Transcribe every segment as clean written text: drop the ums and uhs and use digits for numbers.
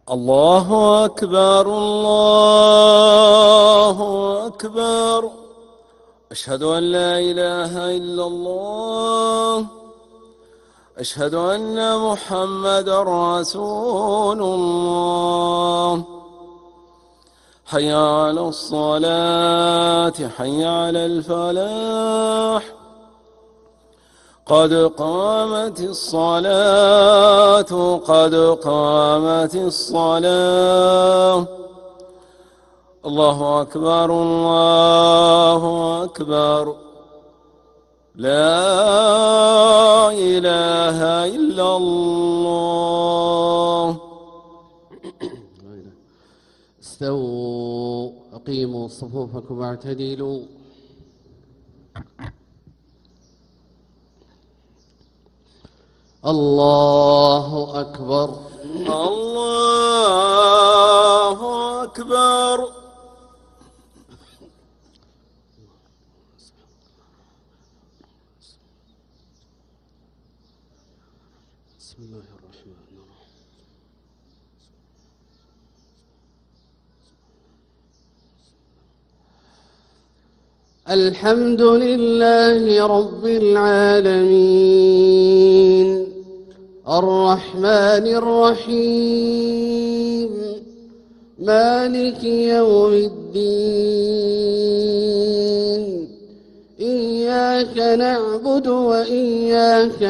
الله أكبر الله أكبر. أشهد أن لا إله إلا الله. أشهد أن محمدا رسول الله. حي على الصلاة حي على الفلاح. قد قامت الصلاة قد قامت الصلاة. الله أكبر الله أكبر. لا إله إلا الله. استووا أقيموا صفوفكم واعتدلوا. الله أكبر الله أكبر. بسم الله الرحمن الرحيم. الحمد لله رب العالمين الرحمن الرحيم مالك يوم الدين. إياك نعبد وإياك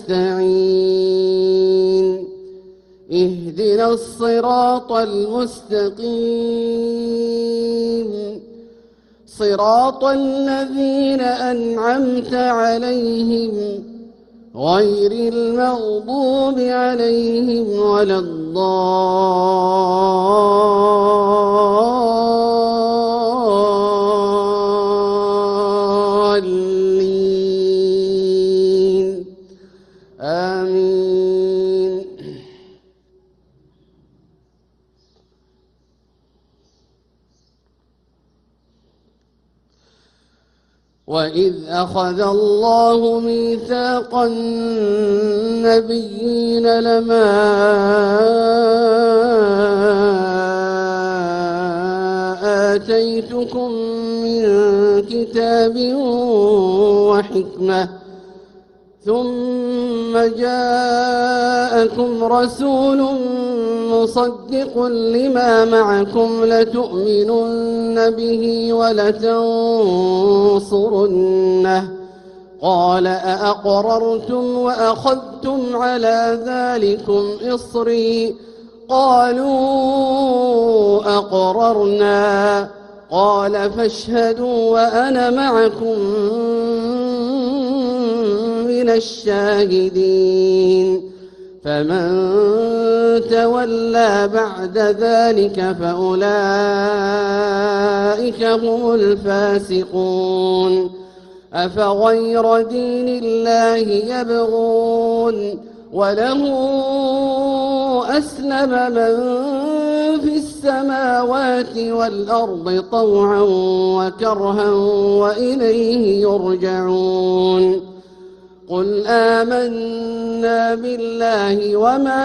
نستعين. اهدنا الصراط المستقيم صراط الذين أنعمت عليهم غير المغضوب عليهم ولا الضالين آمين. وإذ أخذ الله ميثاق النبيين لما آتيتكم من كتاب وحكمة ثم جاءكم رسول مصدق لما معكم لتؤمنن به ولتنصرنه قال أأقررتم وأخذتم على ذلكم إصري قالوا أقررنا قال فاشهدوا وأنا معكم من الشاهدين. فمن تولى بعد ذلك فأولئك هم الفاسقون. أفغير دين الله يبغون وله أسلم من في السماوات والأرض طوعا وكرها وإليه يرجعون. قل آمنا بالله وما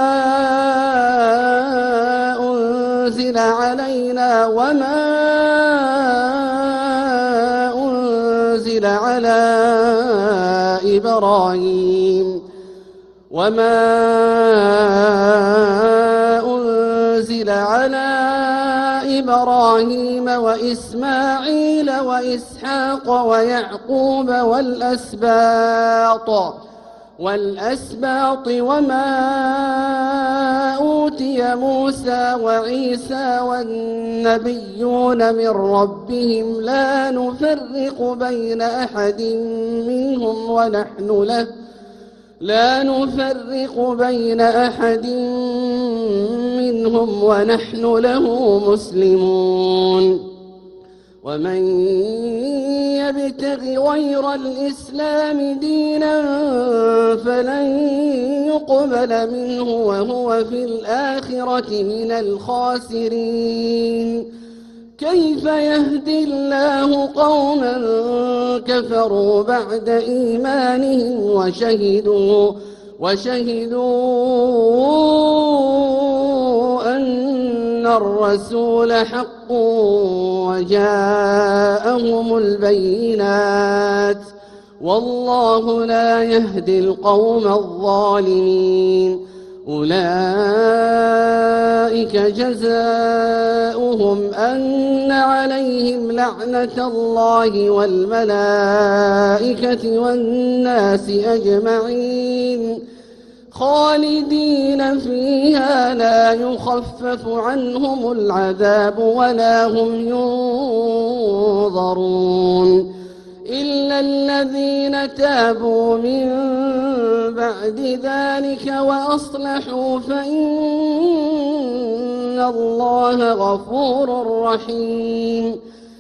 أنزل علينا وما أنزل على إبراهيم وإسماعيل وإسحاق ويعقوب والأسباط وما أوتي موسى وعيسى والنبيون من ربهم لا نفرق بين أحد منهم ونحن له مسلمون. ومن يبتغ غير الإسلام دينا فلن يقبل منه وهو في الآخرة من الخاسرين. كيف يهدي الله قوما كفروا بعد إيمانهم وشهدوا الرسول حق وجاءهم البينات والله لا يهدي القوم الظالمين. أولئك جزاؤهم أن عليهم لعنة الله والملائكة والناس أجمعين خالدين فيها لا يخفف عنهم العذاب ولا هم ينظرون إلا الذين تابوا من بعد ذلك وأصلحوا فإن الله غفور رحيم.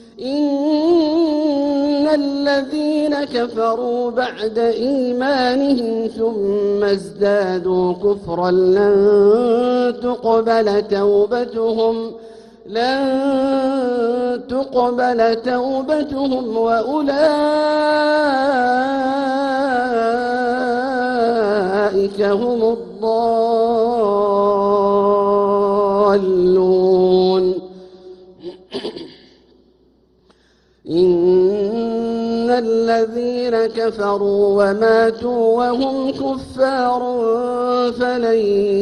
إن الذين كفروا بعد إيمانهم ثم ازدادوا كفرا لن تقبل توبتهم وأولئك هم الضالون. إن الذين كفروا وماتوا وهم كفار فلن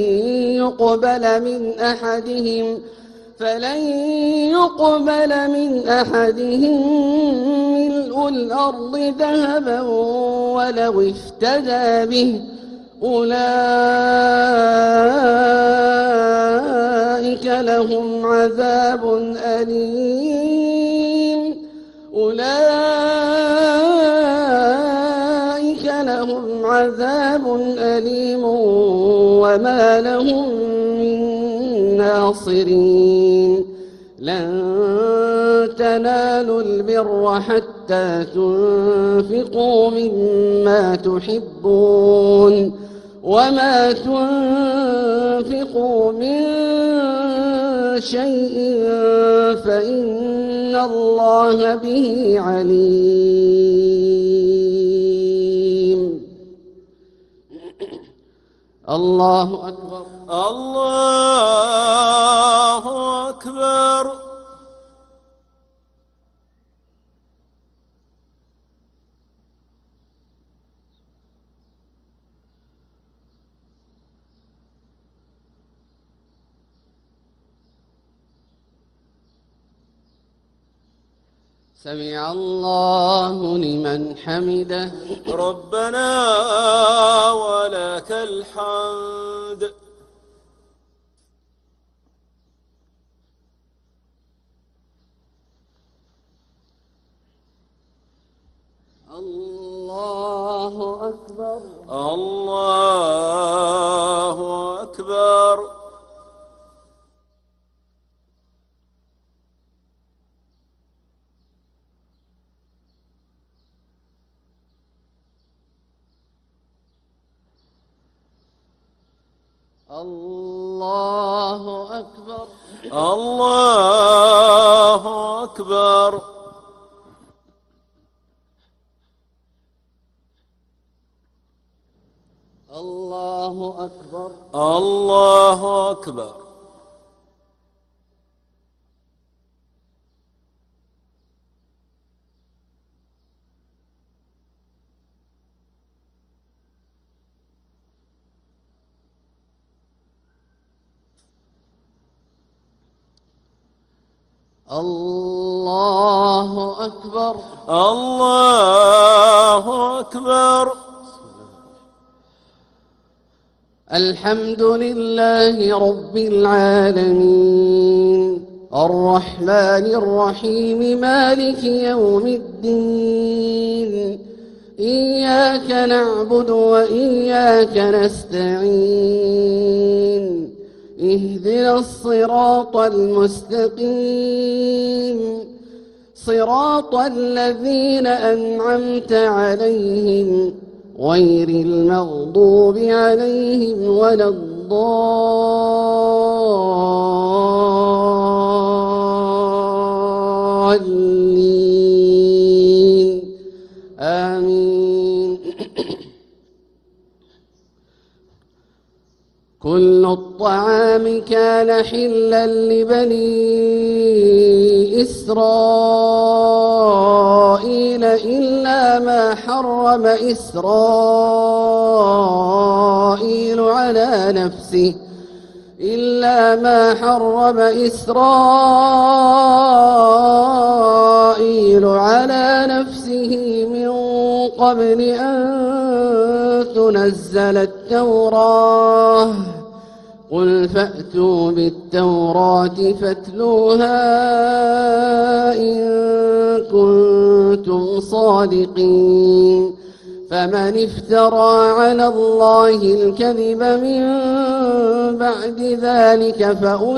يقبل من أحدهم ملء الأرض ذهبا ولو افتدى به أولئك لهم عذاب أليم وما لهم من ناصرين. لن تنالوا البر حتى تنفقوا مما تحبون وما تنفقوا من شيء فإن الله به عليم. الله أكبر. الله أكبر. سمع الله لمن حمده. ربنا ولك الحمد. الله أكبر. الله أكبر. الله أكبر. الله أكبر. الله أكبر. الله أكبر. الله أكبر. الله أكبر. الحمد لله رب العالمين الرحمن الرحيم مالك يوم الدين إياك نعبد وإياك نستعين اهدنا الصراط المستقيم صراط الذين أنعمت عليهم غير المغضوب عليهم ولا الضالين آمين. كل الطعام الأنعام كان حلا لبني إسرائيل إلا ما حرم إسرائيل على نفسه من قبل أن تنزل التوراة. قل فأتوا بالتوراة فاتلوها إن كنتم صادقين. فمن افترى على الله الكذب من بعد ذلك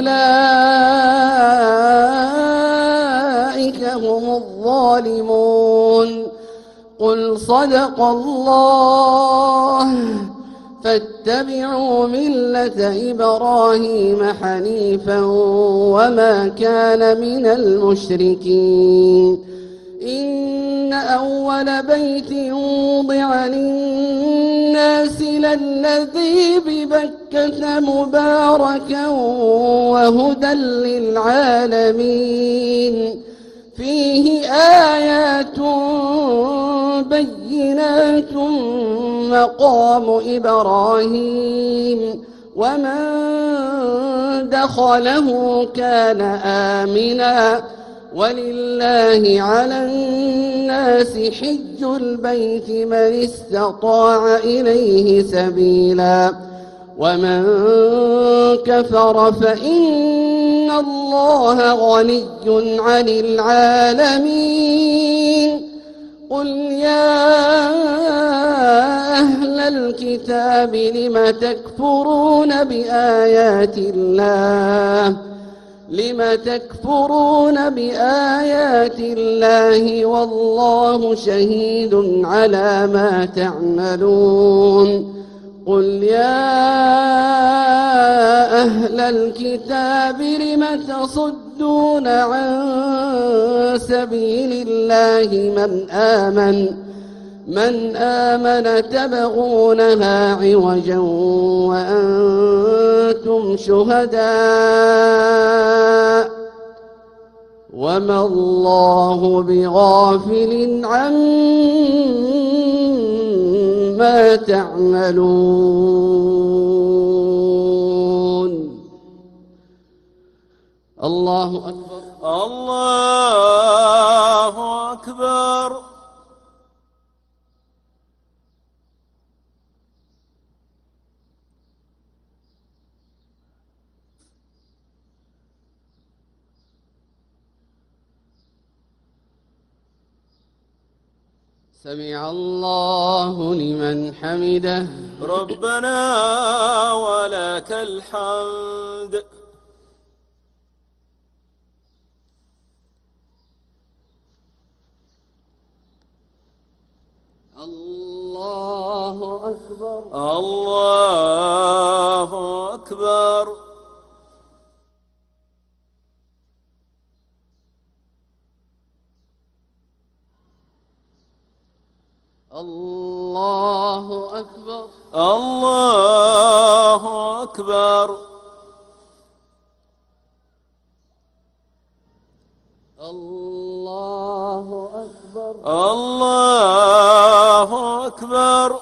فأولئك هم الظالمون. قل صدق الله. فاتبعوا ملة إبراهيم حنيفا وما كان من المشركين. إن أول بيت وضع للناس للذي ببكة مباركا وهدى للعالمين. فيه آيات بينات مقام إبراهيم ومن دخله كان آمنا. ولله على الناس حج البيت من استطاع إليه سبيلا ومن كفر فإن الله غني عن العالمين. قل يا أهل الكتاب لم تكفرون بآيات الله والله شهيد على ما تعملون. قل يا أهل الكتاب لم تصدون عن سبيل الله من آمن تبغونها عوجا وأنتم شهداء وما الله بغافل عما تعملون. الله أكبر. الله أكبر. سمع الله لمن حمده. ربنا ولك الحمد. الله أكبر. الله أكبر. الله أكبر. الله أكبر. الله أكبر. الله أكبر.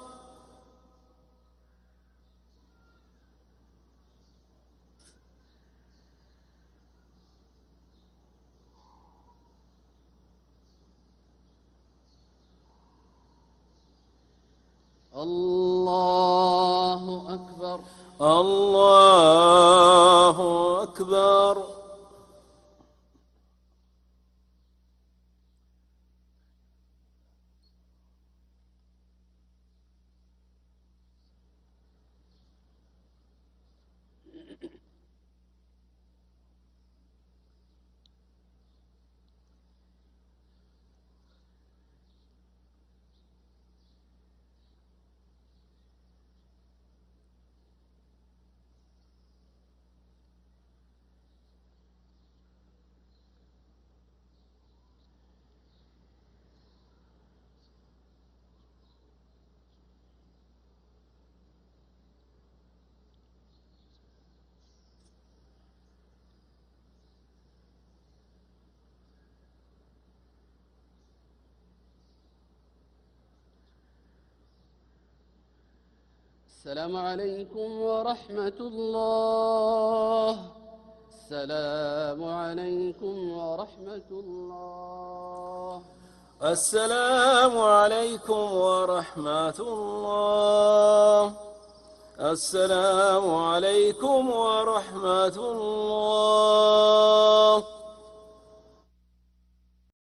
الله أكبر. الله أكبر. السلام عليكم ورحمة الله. السلام عليكم ورحمة الله. السلام عليكم ورحمة الله. السلام عليكم ورحمة الله.